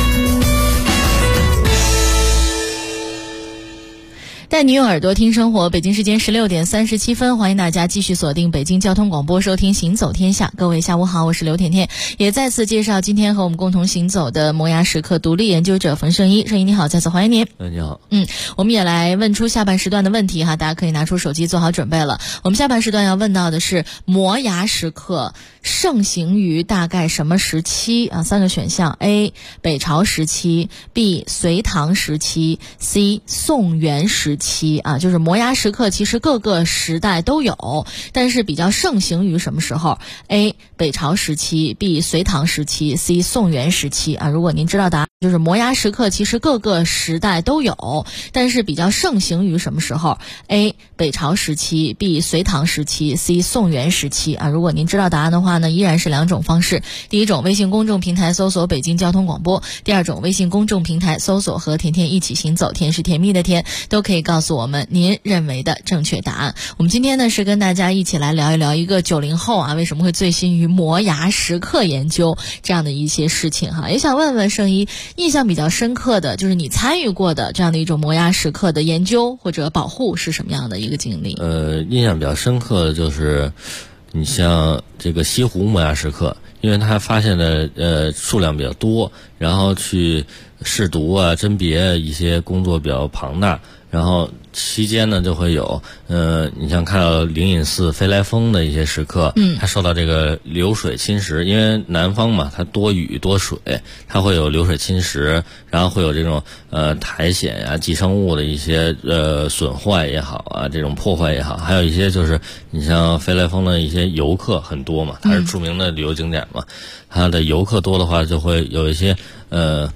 带你用耳朵听生活。北京时间16点37分，欢迎大家继续锁定北京交通广播，收听行走天下。各位下午好，我是刘甜甜，也再次介绍今天和我们共同行走的摩崖石刻独立研究者冯胜一。胜一你好，再次欢迎您。 你好。 我们也来问出下半时段的问题哈，大家可以拿出手机做好准备了。我们下半时段要问到的是摩崖石刻盛行于大概什么时期啊？3个选项 ：A. 北朝时期 ，B. 隋唐时期 ，C. 宋元时期啊。就是摩崖石刻其实各个时代都有，但是比较盛行于什么时候 ？A. 北朝时期 ，B. 隋唐时期 ，C. 宋元时期啊。如果您知道答案，就是摩崖石刻其实各个时代都有，但是比较盛行于什么时候 ？A. 北朝时期 ，B. 隋唐时期 ，C. 宋元时期啊。如果您知道答案的话呢，依然是2种方式。第一种，微信公众平台搜索北京交通广播；第二种，微信公众平台搜索和甜甜一起行走，甜是甜蜜的甜，都可以告诉我们您认为的正确答案。我们今天呢是跟大家一起来聊一聊一个90后啊为什么会醉心于摩崖石刻研究这样的一些事情哈。也想问问胜一，印象比较深刻的就是你参与过的这样的一种摩崖石刻的研究或者保护是什么样的一个经历？ 印象比较深刻的就是你像这个西湖摩崖石刻，因为它发现的数量比较多，然后去试毒啊甄别一些工作比较庞大，然后期间呢就会有你像看到灵隐寺飞来峰的一些石刻，它受到这个流水侵蚀，因为南方嘛它多雨多水，它会有流水侵蚀，然后会有这种苔藓啊寄生物的一些损坏也好啊，这种破坏也好，还有一些就是你像飞来峰的一些游客很多嘛，它是著名的旅游景点嘛，它的游客多的话就会有一些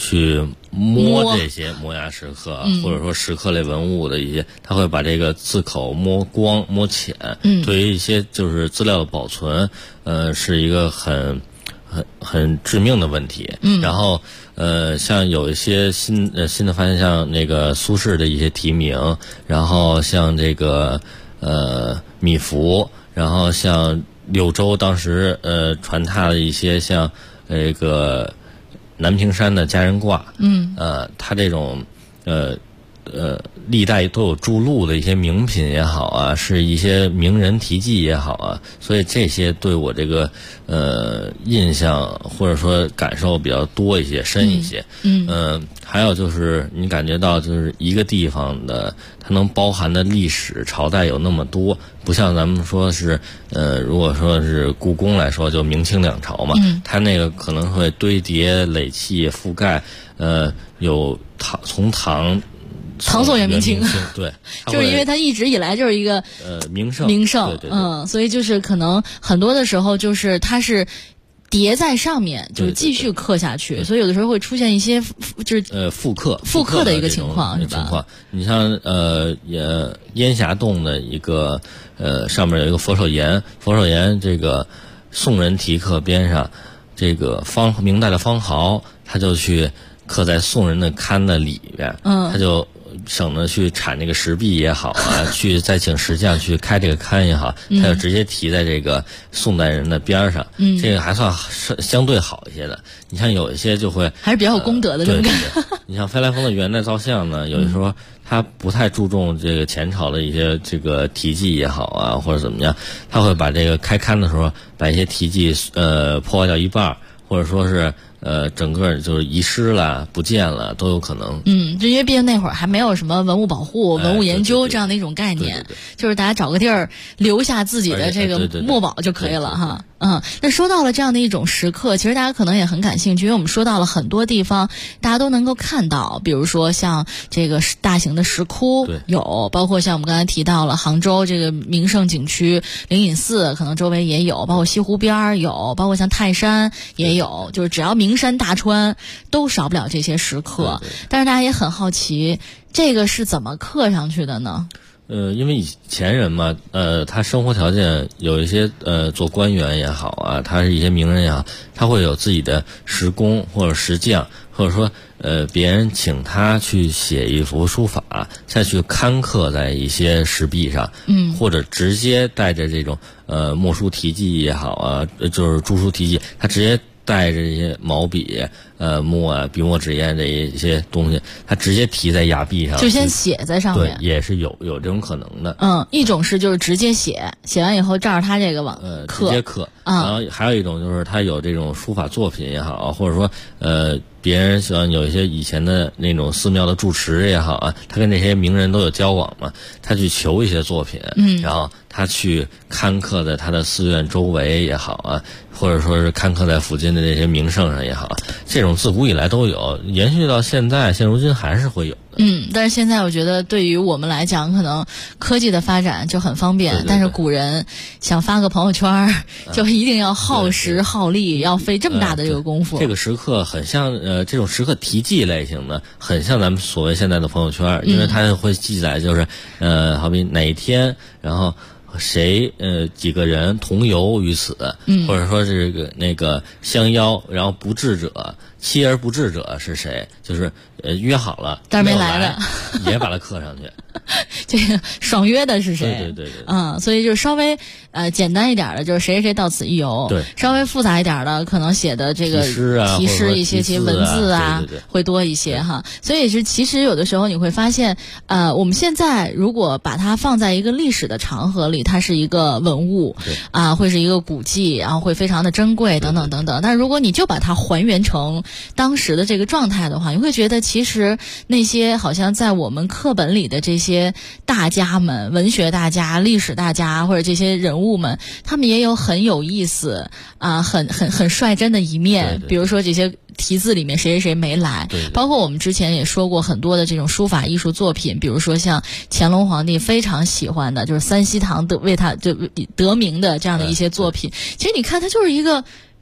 去摸这些摩崖石刻，或者说石刻类文物的一些，他会把这个字口摸光摸浅。对于一些就是资料的保存，是一个很致命的问题。然后像有一些新的发现，像那个苏轼的一些题名，然后像这个米芾，然后像柳州当时传踏的一些像这个南屏山的佳人卦，它这种历代都有注录的一些名品也好啊，是一些名人题记也好啊，所以这些对我这个印象或者说感受比较多一些，深一些。还有就是你感觉到就是一个地方的它能包含的历史朝代有那么多，不像咱们说是如果说是故宫来说就明清两朝嘛，它那个可能会堆叠累砌覆盖有从唐宋元明清，对， 就是因为它一直以来就是一个名胜，对， 所以就是可能很多的时候就是它是叠在上面，就是继续刻下去，所以有的时候会出现一些就是复刻的一个情况，是吧？ 你像烟霞洞的一个上面有一个佛手岩这个宋人题刻边上，这个明代的方豪他就去刻在宋人的龛的里边，他就省得去铲这个石壁也好啊，去再请石匠去开这个龛也好，他就直接题在这个宋代人的边上，这个还算相对好一些的。你像有一些就会还是比较有功德的， 对。你像飞来峰的元代造像呢，有的时候他不太注重这个前朝的一些这个题记也好啊，或者怎么样，他会把这个开龛的时候把一些题记破坏掉一半，或者说是整个就是遗失了、不见了都有可能。 就因为毕竟那会儿还没有什么文物保护、文物研究这样的一种概念，就是大家找个地儿留下自己的这个墨宝就可以了哈。那说到了这样的一种石刻，其实大家可能也很感兴趣，因为我们说到了很多地方大家都能够看到，比如说像这个大型的石窟有，包括像我们刚才提到了杭州这个名胜景区灵隐寺，可能周围也有，包括西湖边有，包括像泰山也有，就是只要名山大川都少不了这些石刻。但是大家也很好奇，这个是怎么刻上去的呢？ 因为以前人嘛，他生活条件有一些做官员也好啊，他是一些名人也好，他会有自己的石工或者石匠，或者说别人请他去写一幅书法，再去刊刻在一些石壁上，或者直接带着这种墨书题记也好啊，就是著书题记，他直接带着这些毛笔、墨啊、笔墨纸砚这一些东西，它直接题在崖壁上， 就先写在上面。 对，也是有这种可能的。 一种是就是直接写完以后照着他这个往刻， 直接刻。然后还有一种就是他有这种书法作品也好，或者说别人喜欢有一些以前的那种寺庙的住持也好啊，他跟这些名人都有交往嘛，他去求一些作品，然后他去刊刻在他的寺院周围也好啊，或者说是刊刻在附近的这些名胜上也好，这种自古以来都有，延续到现如今还是会有的。 但是现在我觉得对于我们来讲，可能科技的发展就很方便，但是古人想发个朋友圈就一定要耗时耗力，要费这么大的这个功夫。 这个石刻很像这种石刻题记类型的，很像咱们所谓现在的朋友圈，因为它会记载就是好比哪一天，然后谁几个人同游于此，或者说这个那个相邀，然后不至者，期而不至者是谁？就是约好了， 但是没来的， 也把它刻上去。 这个爽约的是谁？ 对。 所以就稍微简单一点的，就是谁谁到此一游。 对， 稍微复杂一点的，可能写的这个提示一些文字啊，会多一些哈。所以是其实有的时候你会发现，我们现在如果把它放在一个历史的长河里，它是一个文物啊，会是一个古迹，然后会非常的珍贵等等等等。但如果你就把它还原成当时的这个状态的话，你会觉得其实那些好像在我们课本里的这些大家们、文学大家、历史大家或者这些人物们，他们也有很有意思啊，很率真的一面。比如说这些题字里面谁谁谁没来，包括我们之前也说过很多的这种书法艺术作品，比如说像乾隆皇帝非常喜欢的就是三希堂为他就得名的这样的一些作品。其实你看它就是一个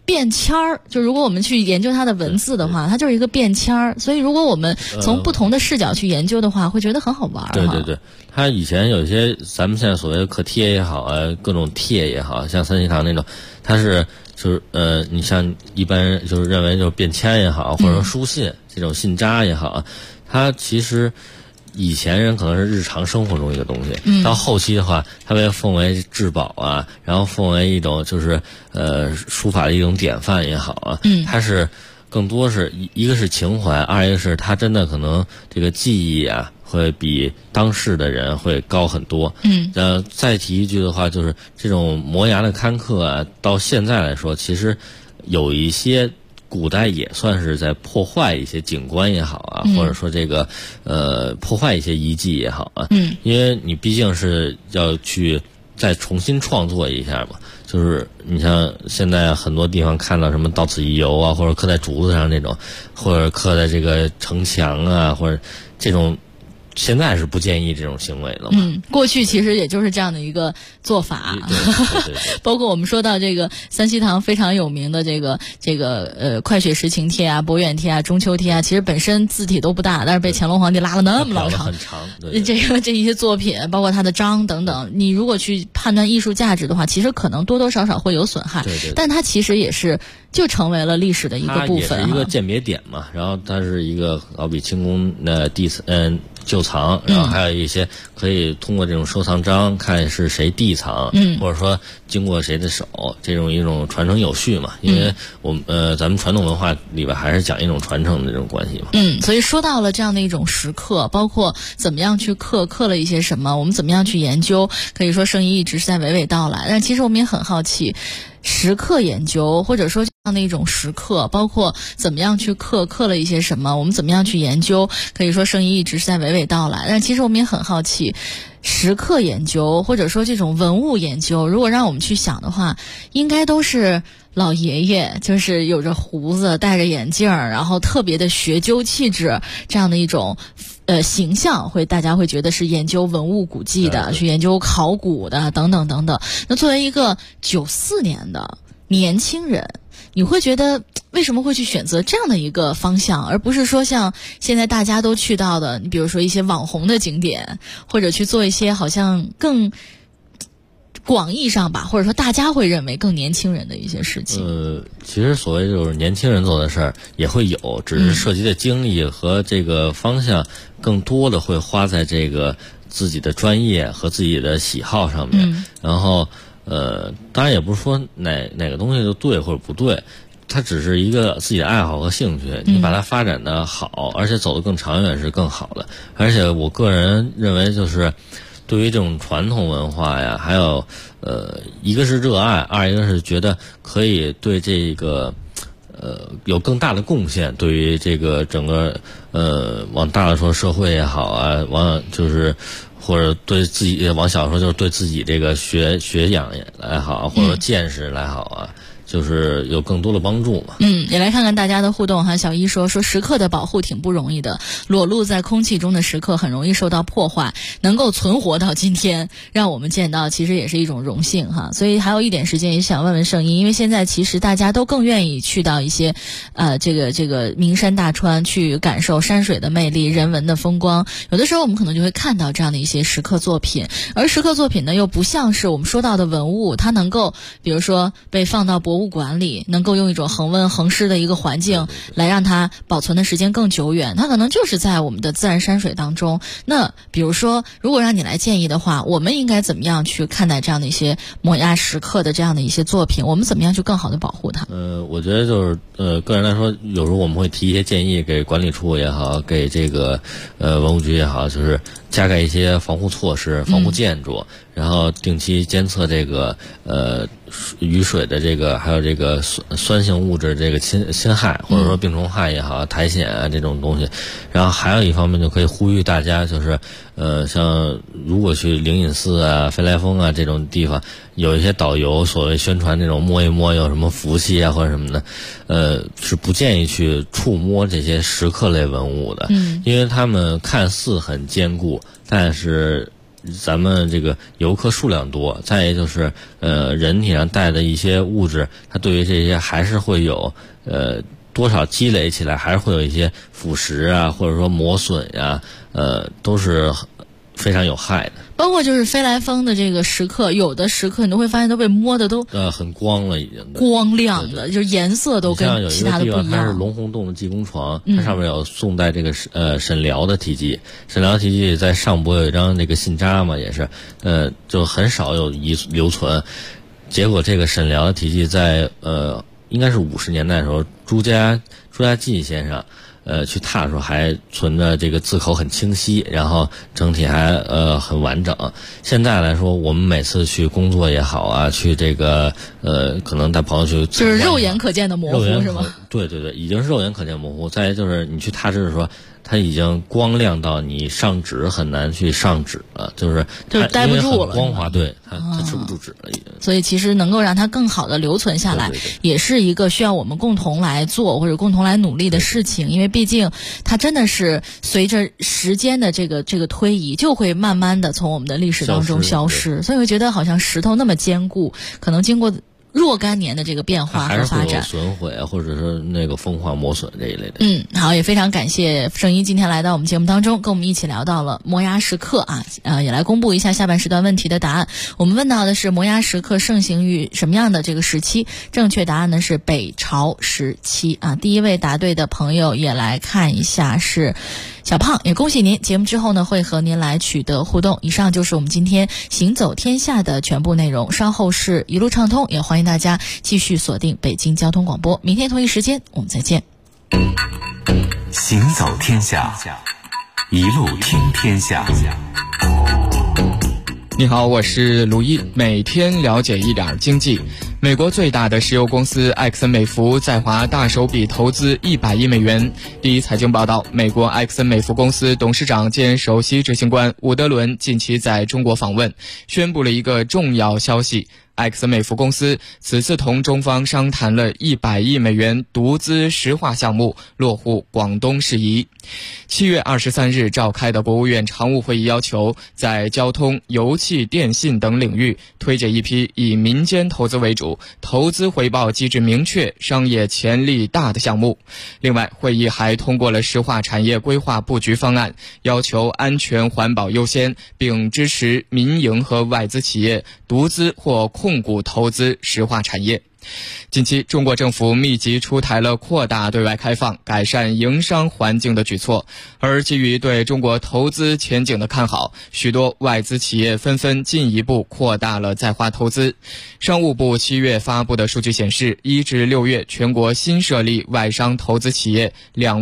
便签儿，就如果我们去研究它的文字的话，它就是一个便签儿。所以如果我们从不同的视角去研究的话，会觉得很好玩。 对对对，它以前有些咱们现在所谓的可贴也好啊，各种贴也好像三希堂那种，它是就是你像一般人就是认为就是便签也好，或者说书信这种信札也好，它其实以前人可能是日常生活中一个东西，到后期的话，它被奉为至宝啊，然后奉为一种就是书法的一种典范也好啊，它是更多是一个是情怀，二一个是它真的可能这个技艺啊会比当世的人会高很多。再提一句的话，就是这种磨牙的刊刻啊，到现在来说，其实有一些古代也算是在破坏一些景观也好啊，或者说这个破坏一些遗迹也好啊，因为你毕竟是要去再重新创作一下嘛。就是你像现在很多地方看到什么到此一游啊，或者刻在竹子上那种，或者刻在这个城墙啊，或者这种。现在是不建议这种行为了嘛？ 过去其实也就是这样的一个做法。 对包括我们说到这个三希堂非常有名的这个快雪时晴帖啊、博远帖啊、中秋帖啊，其实本身字体都不大，但是被乾隆皇帝拉了那么老长， 很长。 这一些作品，包括它的章等等，你如果去判断艺术价值的话，其实可能多多少少会有损害。 对， 但它其实也是就成为了历史的一个部分。 它也是一个鉴别点嘛。然后它是一个好比清宫的旧藏，然后还有一些可以通过这种收藏章看是谁递藏，或者说经过谁的手，这种一种传承有序嘛。因为我们咱们传统文化里边还是讲一种传承的这种关系嘛。 所以说到了这样的一种时刻，包括怎么样去刻了一些什么，我们怎么样去研究，可以说圣医一直是在娓娓道来。但其实我们也很好奇，时刻研究或者说这样的一种时刻，包括怎么样去刻了一些什么，我们怎么样去研究，可以说圣医一直是在娓娓道来。但其实我们也很好奇，时刻研究或者说这种文物研究，如果让我们去想的话，应该都是老爷爷，就是有着胡子戴着眼镜，然后特别的学究气质，这样的一种形象，大家会觉得是研究文物古迹的，去研究考古的等等等等。那作为一个94年的年轻人，你会觉得为什么会去选择这样的一个方向，而不是说像现在大家都去到的，你比如说一些网红的景点，或者去做一些好像更广义上吧，或者说大家会认为更年轻人的一些事情。 其实所谓就是年轻人做的事儿也会有，只是涉及的精力和这个方向更多的会花在这个自己的专业和自己的喜好上面。然后当然也不是说哪个东西就对或者不对，它只是一个自己的爱好和兴趣，你把它发展的好，而且走得更长远是更好的。而且我个人认为，就是对于这种传统文化呀，还有一个是热爱，二一个是觉得可以对这个有更大的贡献，对于这个整个往大了说社会也好啊，就是或者对自己往小说就是对自己这个学养来好，或者说见识来好啊，就是有更多的帮助嘛。 也来看看大家的互动哈。小一说时刻的保护挺不容易的，裸露在空气中的时刻很容易受到破坏，能够存活到今天，让我们见到其实也是一种荣幸哈。所以还有一点时间也想问问圣医，因为现在其实大家都更愿意去到一些这个名山大川，去感受山水的魅力、人文的风光。有的时候我们可能就会看到这样的一些石刻作品，而石刻作品呢又不像是我们说到的文物，它能够比如说被放到博物馆里，能够用一种恒温恒湿的一个环境来让它保存的时间更久远，它可能就是在我们的自然山水当中。那比如说如果让你来建议的话，我们应该怎么样去看待这样的一些抹压石刻的这样的一些作品，我们怎么样去更好的保护它？ 我觉得就是个人来说，有时候我们会提一些建议给管理处也好，给这个文物局也好，就是加盖一些防护措施，防护建筑，然后定期监测这个雨水的这个还有这个酸性物质这个侵害，或者说病虫害也好，苔藓啊这种东西。然后还有一方面就可以呼吁大家，就是像如果去灵隐寺啊、飞来峰啊这种地方，有一些导游所谓宣传那种摸一摸有什么福气啊或者什么的，是不建议去触摸这些石刻类文物的，因为他们看似很坚固，但是咱们这个游客数量多，再一就是人体上带的一些物质，它对于这些还是会有多少积累起来，还是会有一些腐蚀啊，或者说磨损呀，都是非常有害的。 包括就是飞来峰的这个石刻，有的石刻你都会发现都被摸的都很光了，已经光亮的，就是颜色都跟其他的不一样。 它是龙凤洞的济公床，它上面有宋代这个沈辽的题记，沈辽题记在上部有一张这个信札嘛，也是就很少有留存。结果这个沈辽的题记在应该是50年代的时候，朱家进先生去踏的时候还存着这个字口很清晰，然后整体还很完整。现在来说，我们每次去工作也好啊，去这个可能带朋友去， 就是肉眼可见的模糊是吗？ 对，已经是肉眼可见模糊。再来就是你去踏试的时候，它已经光亮到你上纸很难去上纸了，就是待不住了， 光滑，对它吃不住纸了已经。 所以其实能够让它更好的留存下来，也是一个需要我们共同来做或者共同来努力的事情。因为毕竟它真的是随着时间的这个推移，就会慢慢的从我们的历史当中消失。所以我觉得好像石头那么坚固，可能经过若干年的这个变化和发展，还是会有损毁啊，或者是那个风化磨损这一类的。 好，也非常感谢圣一今天来到我们节目当中，跟我们一起聊到了摩崖石刻啊，也来公布一下下半时段问题的答案。我们问到的是摩崖石刻盛行于什么样的这个时期？正确答案呢是北朝时期啊。第一位答对的朋友也来看一下是小胖，也恭喜您，节目之后呢会和您来取得互动。以上就是我们今天行走天下的全部内容，稍后是一路畅通，也欢迎大家继续锁定北京交通广播，明天同一时间我们再见。 行走天下，一路听天下。 你好，我是卢一，每天了解一点经济。美国最大的石油公司埃克森美孚在华大手笔投资100亿美元。第一财经报道，美国埃克森美孚公司董事长兼首席执行官伍德伦近期在中国访问，宣布了一个重要消息。埃克森美孚公司此次同中方商谈了100亿美元独资石化项目，落户广东事宜。7月23日召开的国务院常务会议要求，在交通、油气、电信等领域推介一批以民间投资为主、投资回报机制明确、商业潜力大的项目。另外，会议还通过了石化产业规划布局方案，要求安全环保优先，并支持民营和外资企业独资或控股投资石化产业。近期，中国政府密集出台了扩大对外开放、改善营商环境的举措，而基于对中国投资前景的看好，许多外资企业纷纷进一步扩大了在华投资。商务部7月发布的数据显示，1至6月全国新设立外商投资企业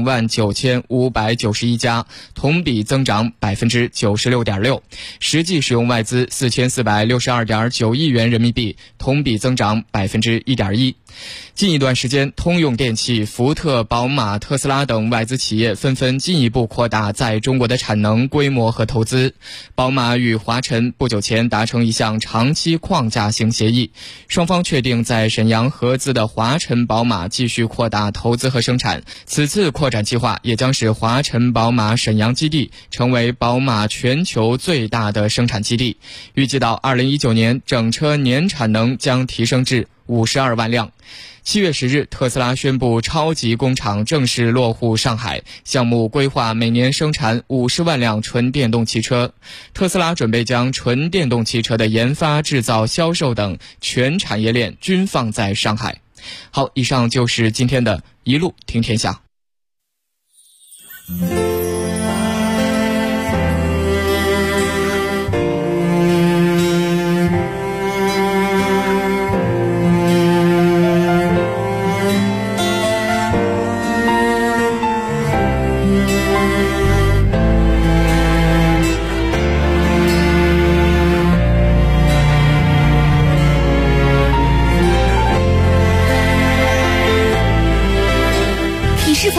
29591家，同比增长96.6%，实际使用外资4462.9亿元人民币，同比增长1.1%。近一段时间，通用电气、福特、宝马、特斯拉等外资企业纷纷进一步扩大在中国的产能、规模和投资。宝马与华晨不久前达成一项长期框架型协议，双方确定在沈阳合资的华晨宝马继续扩大投资和生产。此次扩展计划也将使华晨宝马沈阳基地成为宝马全球最大的生产基地。预计到2019年，整车年产能将提升至52万辆。7月10日，特斯拉宣布超级工厂正式落户上海，项目规划每年生产50万辆纯电动汽车。特斯拉准备将纯电动汽车的研发、制造、销售等全产业链均放在上海。好，以上就是今天的一路听天下。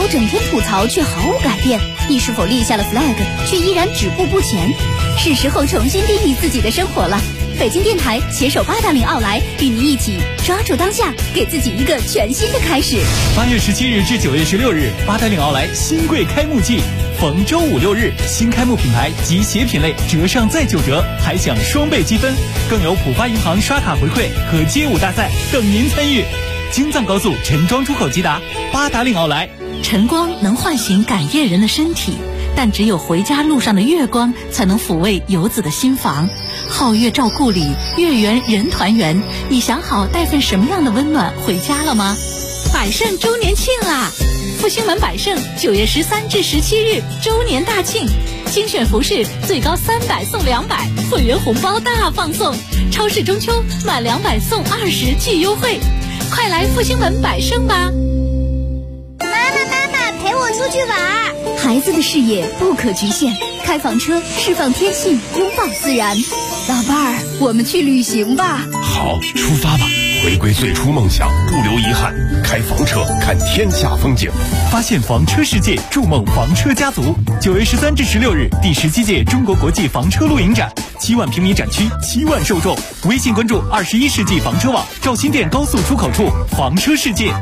整天吐槽却毫无改变？你是否立下了 flag 却依然止步不前？是时候重新定义自己的生活了。北京电台携手八达岭奥莱，与您一起抓住当下，给自己一个全新的开始。 8月17日至9月16日，八达岭奥莱新贵开幕季，逢周5、6日，新开幕品牌及鞋品类折上再9折，还享双倍积分，更有浦发银行刷卡回馈和街舞大赛等您参与。京藏高速陈庄出口即达，八达岭奥莱。 晨光能唤醒赶夜人的身体，但只有回家路上的月光才能抚慰游子的心房。皓月照故里，月圆人团圆。你想好带份什么样的温暖回家了吗？百盛周年庆啦！复兴门百盛9月13至17日周年大庆，精选服饰最高300送200，会员红包大放送，超市中秋满200送20巨优惠，快来复兴门百盛吧！ 妈妈，陪我出去玩。 孩子的视野不可局限，开房车释放天性，拥抱自然。老伴儿，我们去旅行吧。 好，出发吧！回归最初梦想，不留遗憾。开房车，看天下风景， 发现房车世界，筑梦房车家族。9月13至16日，第17届中国国际房车露营展，7万平米展区，7万受众。微信关注21世纪房车网，赵新店高速出口处房车世界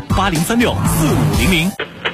80364500。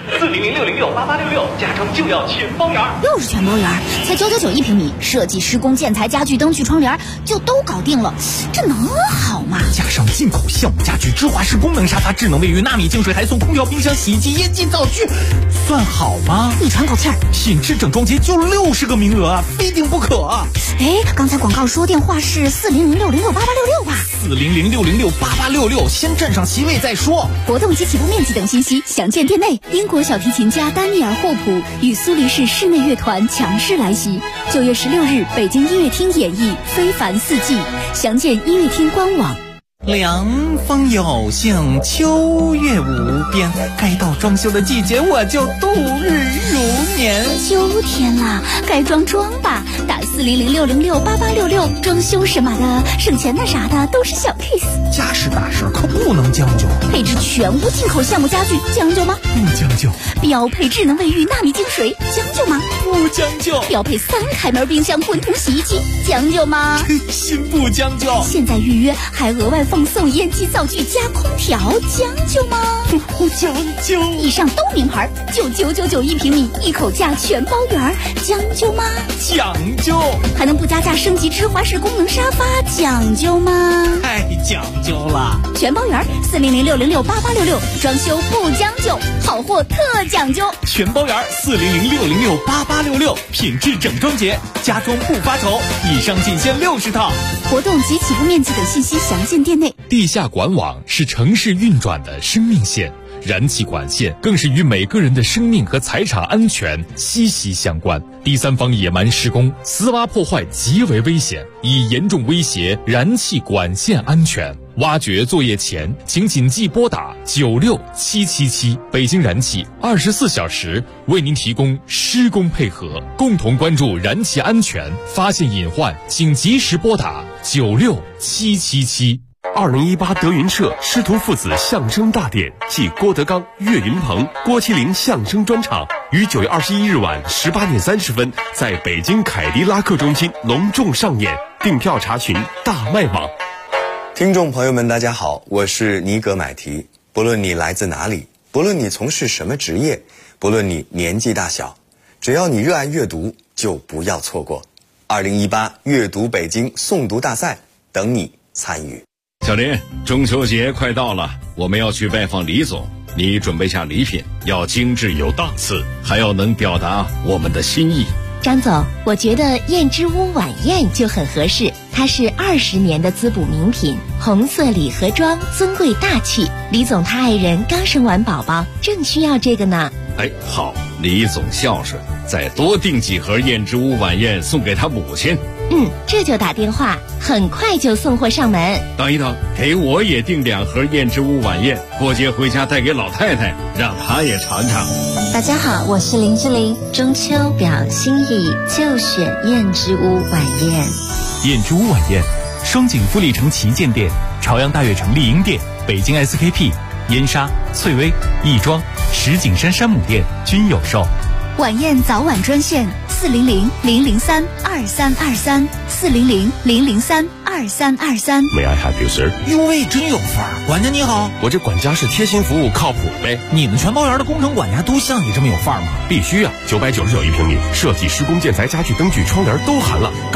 4006068866，加装就要全包圆， 又是全包圆，才999一平米，设计、施工、建材、家具、灯具、窗帘就都搞定了，这能好吗？ 加上进口项目家具、芝华士功能沙发、智能卫浴、纳米净水，还送空调、冰箱、洗衣机、烟机、灶具，算好吗？ 一喘口气儿， 品质整装节就60个名额啊，非订不可啊！ 哎，刚才广告说电话是4006068866吧 ？4006068866，先占上席位再说。 活动及起步面积等信息详见店内。英国小提琴家丹尼尔·霍普与苏黎世室内乐团强势来袭，9月16日北京音乐厅演绎《非凡四季》，详见音乐厅官网。 凉风有幸，秋月无边，该到装修的季节，我就度日如年。 秋天了，该装吧，打4006068866，装修什么的，省钱的啥的都是小 case。 家事大事可不能将就， 配置全屋进口项目家具，将就吗？ 不将就。 标配智能卫浴、纳米净水，将就吗？ 不将就。 标配3开门冰箱、滚筒洗衣机，将就吗？ 心不将就。 现在预约还额外放送烟机、灶具加空调，将就吗？ 不将就。 以上都名牌，9999一平米，一口价全包圆，将就吗？ 讲究。 还能不加价升级芝华士功能沙发，讲究吗？ 太讲究了。 全包圆，4006068866，装修不将就，好货特讲究。 全包圆，4006068866，品质整装节，家装不发愁。以上仅限60套。 活动及起步面积等信息详见店内。 地下管网是城市运转的生命线，燃气管线更是与每个人的生命和财产安全息息相关。第三方野蛮施工、私挖破坏极为危险，已严重威胁燃气管线安全。挖掘作业前，请谨记拨打96777，北京燃气24小时为您提供施工配合，共同关注燃气安全，发现隐患请及时拨打96777。 2018德云社师徒父子相声大典暨郭德纲、岳云鹏、郭麒麟相声专场于9月21日晚18点30分在北京凯迪拉克中心隆重上演，订票查询大麦网。 听众朋友们大家好，我是尼格买提。不论你来自哪里，不论你从事什么职业，不论你年纪大小，只要你热爱阅读，就不要错过2018阅读北京诵读大赛，等你参与。 小林，中秋节快到了，我们要去拜访李总，你准备下礼品，要精致有档次，还要能表达我们的心意。 张总，我觉得燕之屋晚宴就很合适，它是20年的滋补名品，红色礼盒装，尊贵大气。李总他爱人刚生完宝宝，正需要这个呢。 哎，好，李总孝顺，再多订几盒燕之屋晚宴送给他母亲。 这就打电话，很快就送货上门。 等一等，给我也订2盒燕之屋晚宴，过节回家带给老太太，让她也尝尝。 大家好，我是林志玲，中秋表心意就选燕之屋晚宴。 燕之屋晚宴，双井富力城旗舰店、朝阳大悦城丽婴店、北京 SKP、燕莎、翠微、亦庄、 石景山山姆店均有售。 晚宴早晚专线400-003-2323，400-003-2323。 May I help you, sir？ 哟喂，真有范儿！管家你好， 我这管家是贴心服务，靠谱呗。 你们全包园的工程管家都像你这么有范儿吗？ 必须啊，999一平米，设计、施工、建材、家具、灯具、窗帘都含了。